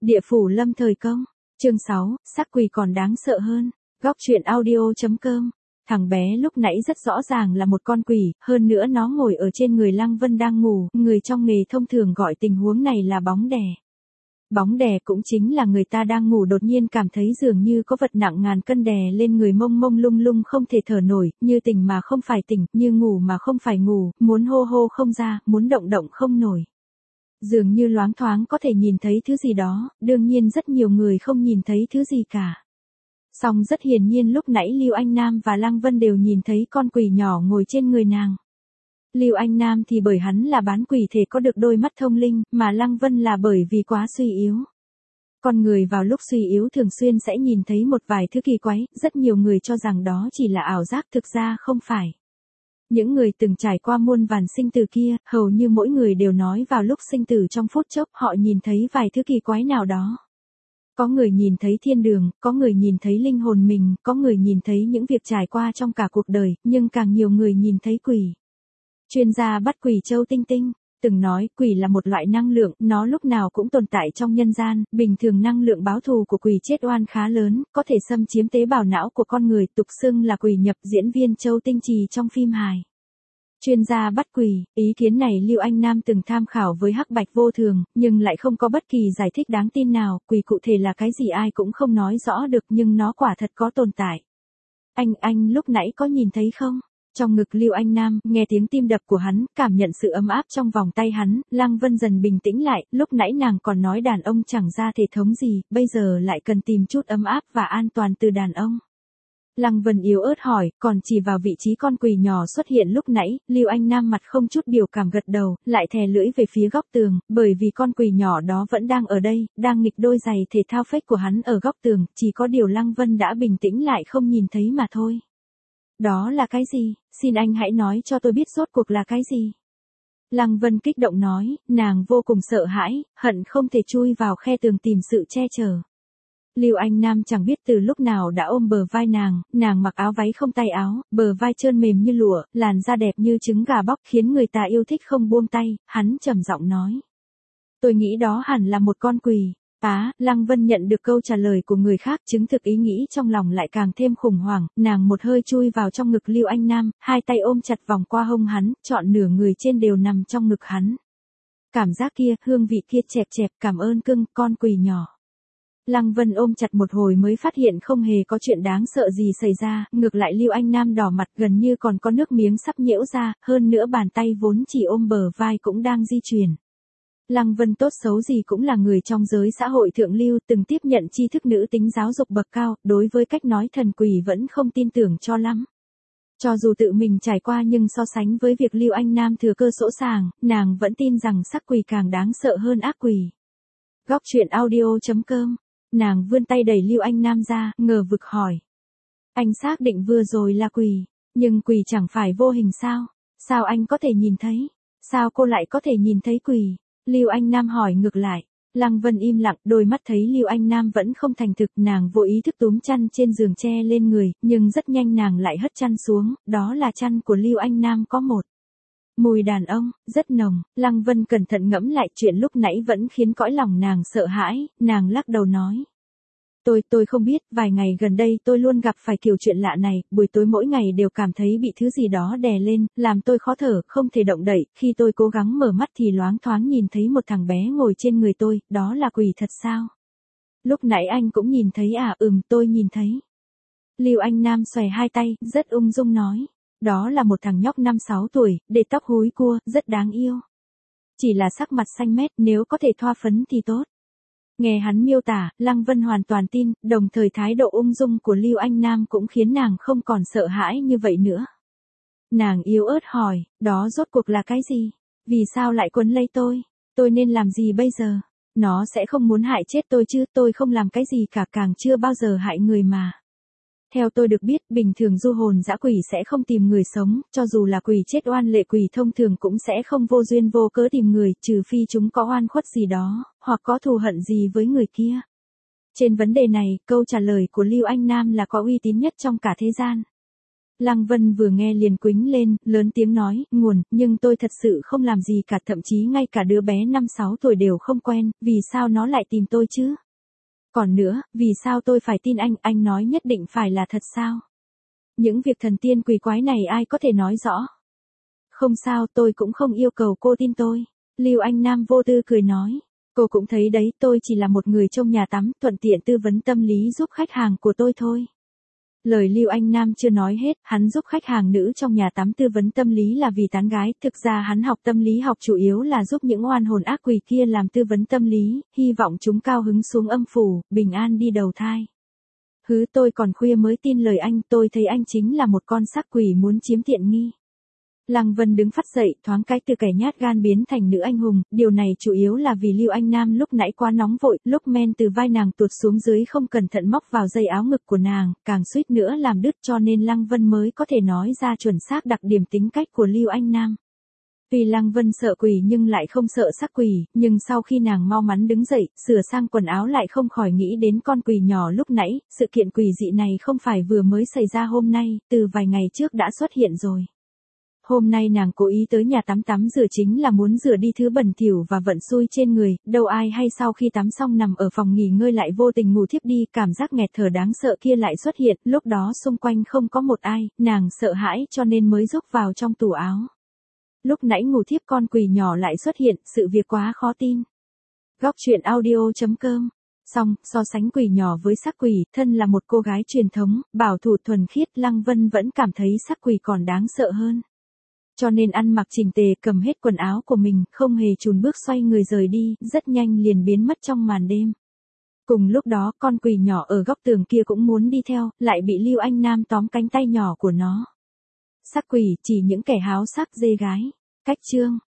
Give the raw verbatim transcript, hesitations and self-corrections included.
Địa phủ lâm thời công. Chương sáu, sắc quỷ còn đáng sợ hơn. Góc truyện audio.com. Thằng bé lúc nãy rất rõ ràng là một con quỷ, hơn nữa nó ngồi ở trên người Lăng Vân đang ngủ, người trong nghề thông thường gọi tình huống này là bóng đè. Bóng đè cũng chính là người ta đang ngủ đột nhiên cảm thấy dường như có vật nặng ngàn cân đè lên người, mông mông lung lung không thể thở nổi, như tỉnh mà không phải tỉnh, như ngủ mà không phải ngủ, muốn hô hô không ra, muốn động động không nổi. Dường như loáng thoáng có thể nhìn thấy thứ gì đó, đương nhiên rất nhiều người không nhìn thấy thứ gì cả. Song rất hiển nhiên lúc nãy Lưu Anh Nam và Lăng Vân đều nhìn thấy con quỷ nhỏ ngồi trên người nàng. Lưu Anh Nam thì bởi hắn là bán quỷ thể có được đôi mắt thông linh, mà Lăng Vân là bởi vì quá suy yếu. Con người vào lúc suy yếu thường xuyên sẽ nhìn thấy một vài thứ kỳ quái, rất nhiều người cho rằng đó chỉ là ảo giác, thực ra không phải. Những người từng trải qua muôn vàn sinh tử kia, hầu như mỗi người đều nói vào lúc sinh tử trong phút chốc họ nhìn thấy vài thứ kỳ quái nào đó. Có người nhìn thấy thiên đường, có người nhìn thấy linh hồn mình, có người nhìn thấy những việc trải qua trong cả cuộc đời, nhưng càng nhiều người nhìn thấy quỷ. Chuyên gia bắt quỷ Châu Tinh Tinh từng nói quỷ là một loại năng lượng, nó lúc nào cũng tồn tại trong nhân gian, bình thường năng lượng báo thù của quỷ chết oan khá lớn, có thể xâm chiếm tế bào não của con người, tục xưng là quỷ nhập, diễn viên Châu Tinh Trì trong phim hài. Chuyên gia bắt quỷ, ý kiến này Lưu Anh Nam từng tham khảo với Hắc Bạch Vô Thường, nhưng lại không có bất kỳ giải thích đáng tin nào, quỷ cụ thể là cái gì ai cũng không nói rõ được, nhưng nó quả thật có tồn tại. Anh, anh lúc nãy có nhìn thấy không? Trong ngực Lưu Anh Nam, nghe tiếng tim đập của hắn, cảm nhận sự ấm áp trong vòng tay hắn, Lăng Vân dần bình tĩnh lại, lúc nãy nàng còn nói đàn ông chẳng ra thể thống gì, bây giờ lại cần tìm chút ấm áp và an toàn từ đàn ông. Lăng Vân yếu ớt hỏi, còn chỉ vào vị trí con quỷ nhỏ xuất hiện lúc nãy, Lưu Anh Nam mặt không chút biểu cảm gật đầu, lại thè lưỡi về phía góc tường, bởi vì con quỷ nhỏ đó vẫn đang ở đây, đang nghịch đôi giày thể thao fake của hắn ở góc tường, chỉ có điều Lăng Vân đã bình tĩnh lại không nhìn thấy mà thôi. Đó là cái gì? Xin anh hãy nói cho tôi biết rốt cuộc là cái gì? Lăng Vân kích động nói, nàng vô cùng sợ hãi, hận không thể chui vào khe tường tìm sự che chở. Lưu Anh Nam chẳng biết từ lúc nào đã ôm bờ vai nàng, nàng mặc áo váy không tay áo, bờ vai trơn mềm như lụa, làn da đẹp như trứng gà bóc khiến người ta yêu thích không buông tay, hắn trầm giọng nói. Tôi nghĩ đó hẳn là một con quỷ. Á, Lăng Vân nhận được câu trả lời của người khác, chứng thực ý nghĩ trong lòng lại càng thêm khủng hoảng, nàng một hơi chui vào trong ngực Lưu Anh Nam, hai tay ôm chặt vòng qua hông hắn, trọn nửa người trên đều nằm trong ngực hắn. Cảm giác kia, hương vị kia chẹp chẹp, cảm ơn cưng, con quỷ nhỏ. Lăng Vân ôm chặt một hồi mới phát hiện không hề có chuyện đáng sợ gì xảy ra, ngược lại Lưu Anh Nam đỏ mặt gần như còn có nước miếng sắp nhễu ra, hơn nữa bàn tay vốn chỉ ôm bờ vai cũng đang di chuyển. Lăng Vân tốt xấu gì cũng là người trong giới xã hội thượng lưu, từng tiếp nhận tri thức nữ tính giáo dục bậc cao, đối với cách nói thần quỷ vẫn không tin tưởng cho lắm. Cho dù tự mình trải qua nhưng so sánh với việc Lưu Anh Nam thừa cơ sỗ sàng, nàng vẫn tin rằng sắc quỷ càng đáng sợ hơn ác quỷ. Góc truyện audio.com. Nàng vươn tay đẩy Lưu Anh Nam ra, ngờ vực hỏi. Anh xác định vừa rồi là quỷ, nhưng quỷ chẳng phải vô hình sao? Sao anh có thể nhìn thấy? Sao cô lại có thể nhìn thấy quỷ? Lưu Anh Nam hỏi ngược lại. Lăng Vân im lặng, đôi mắt thấy Lưu Anh Nam vẫn không thành thực, nàng vô ý thức túm chăn trên giường che lên người, nhưng rất nhanh nàng lại hất chăn xuống, đó là chăn của Lưu Anh Nam có một mùi đàn ông, rất nồng. Lăng Vân cẩn thận ngẫm lại chuyện lúc nãy vẫn khiến cõi lòng nàng sợ hãi, nàng lắc đầu nói. Tôi, tôi không biết, vài ngày gần đây tôi luôn gặp phải kiểu chuyện lạ này, buổi tối mỗi ngày đều cảm thấy bị thứ gì đó đè lên, làm tôi khó thở, không thể động đậy, khi tôi cố gắng mở mắt thì loáng thoáng nhìn thấy một thằng bé ngồi trên người tôi, đó là quỷ thật sao? Lúc nãy anh cũng nhìn thấy à? Ừm, tôi nhìn thấy. Lưu Anh Nam xòe hai tay, rất ung dung nói. Đó là một thằng nhóc năm sáu tuổi, để tóc húi cua, rất đáng yêu. Chỉ là sắc mặt xanh mét, nếu có thể thoa phấn thì tốt. Nghe hắn miêu tả, Lăng Vân hoàn toàn tin, đồng thời thái độ ung dung của Lưu Anh Nam cũng khiến nàng không còn sợ hãi như vậy nữa. Nàng yếu ớt hỏi, đó rốt cuộc là cái gì? Vì sao lại quấn lấy tôi? Tôi nên làm gì bây giờ? Nó sẽ không muốn hại chết tôi chứ, tôi không làm cái gì cả, càng chưa bao giờ hại người mà. Theo tôi được biết, bình thường du hồn dã quỷ sẽ không tìm người sống, cho dù là quỷ chết oan lệ quỷ thông thường cũng sẽ không vô duyên vô cớ tìm người, trừ phi chúng có oan khuất gì đó, hoặc có thù hận gì với người kia. Trên vấn đề này, câu trả lời của Lưu Anh Nam là có uy tín nhất trong cả thế gian. Lăng Vân vừa nghe liền quĩnh lên, lớn tiếng nói, nguồn, nhưng tôi thật sự không làm gì cả, thậm chí ngay cả đứa bé năm sáu tuổi đều không quen, vì sao nó lại tìm tôi chứ? Còn nữa, vì sao tôi phải tin anh, anh nói nhất định phải là thật sao? Những việc thần tiên quỷ quái này ai có thể nói rõ? Không sao, tôi cũng không yêu cầu cô tin tôi. Lưu Anh Nam vô tư cười nói. Cô cũng thấy đấy, tôi chỉ là một người trông nhà tắm, thuận tiện tư vấn tâm lý giúp khách hàng của tôi thôi. Lời Lưu Anh Nam chưa nói hết, hắn giúp khách hàng nữ trong nhà tắm tư vấn tâm lý là vì tán gái, thực ra hắn học tâm lý học chủ yếu là giúp những oan hồn ác quỷ kia làm tư vấn tâm lý, hy vọng chúng cao hứng xuống âm phủ, bình an đi đầu thai. Hứ, tôi còn khuya mới tin lời anh, tôi thấy anh chính là một con xác quỷ muốn chiếm tiện nghi. Lăng Vân đứng phắt dậy, thoáng cái từ kẻ nhát gan biến thành nữ anh hùng, điều này chủ yếu là vì Lưu Anh Nam lúc nãy quá nóng vội, lúc men từ vai nàng tuột xuống dưới không cẩn thận móc vào dây áo ngực của nàng, càng suýt nữa làm đứt, cho nên Lăng Vân mới có thể nói ra chuẩn xác đặc điểm tính cách của Lưu Anh Nam. Tuy Lăng Vân sợ quỷ nhưng lại không sợ xác quỷ, nhưng sau khi nàng mau mắn đứng dậy, sửa sang quần áo lại không khỏi nghĩ đến con quỷ nhỏ lúc nãy, sự kiện quỷ dị này không phải vừa mới xảy ra hôm nay, từ vài ngày trước đã xuất hiện rồi. Hôm nay nàng cố ý tới nhà tắm tắm rửa chính là muốn rửa đi thứ bẩn thỉu và vận xui trên người, đâu ai hay sau khi tắm xong nằm ở phòng nghỉ ngơi lại vô tình ngủ thiếp đi, cảm giác nghẹt thở đáng sợ kia lại xuất hiện, lúc đó xung quanh không có một ai, nàng sợ hãi cho nên mới rúc vào trong tủ áo. Lúc nãy ngủ thiếp con quỷ nhỏ lại xuất hiện, sự việc quá khó tin. Góc truyện audio chấm com. Xong, so sánh quỷ nhỏ với xác quỷ, thân là một cô gái truyền thống, bảo thủ thuần khiết, Lăng Vân vẫn cảm thấy xác quỷ còn đáng sợ hơn. Cho nên ăn mặc chỉnh tề, cầm hết quần áo của mình, không hề chùn bước xoay người rời đi, rất nhanh liền biến mất trong màn đêm. Cùng lúc đó, con quỷ nhỏ ở góc tường kia cũng muốn đi theo, lại bị Lưu Anh Nam tóm cánh tay nhỏ của nó. Xác quỷ chỉ những kẻ háo sắc dê gái. Cách chương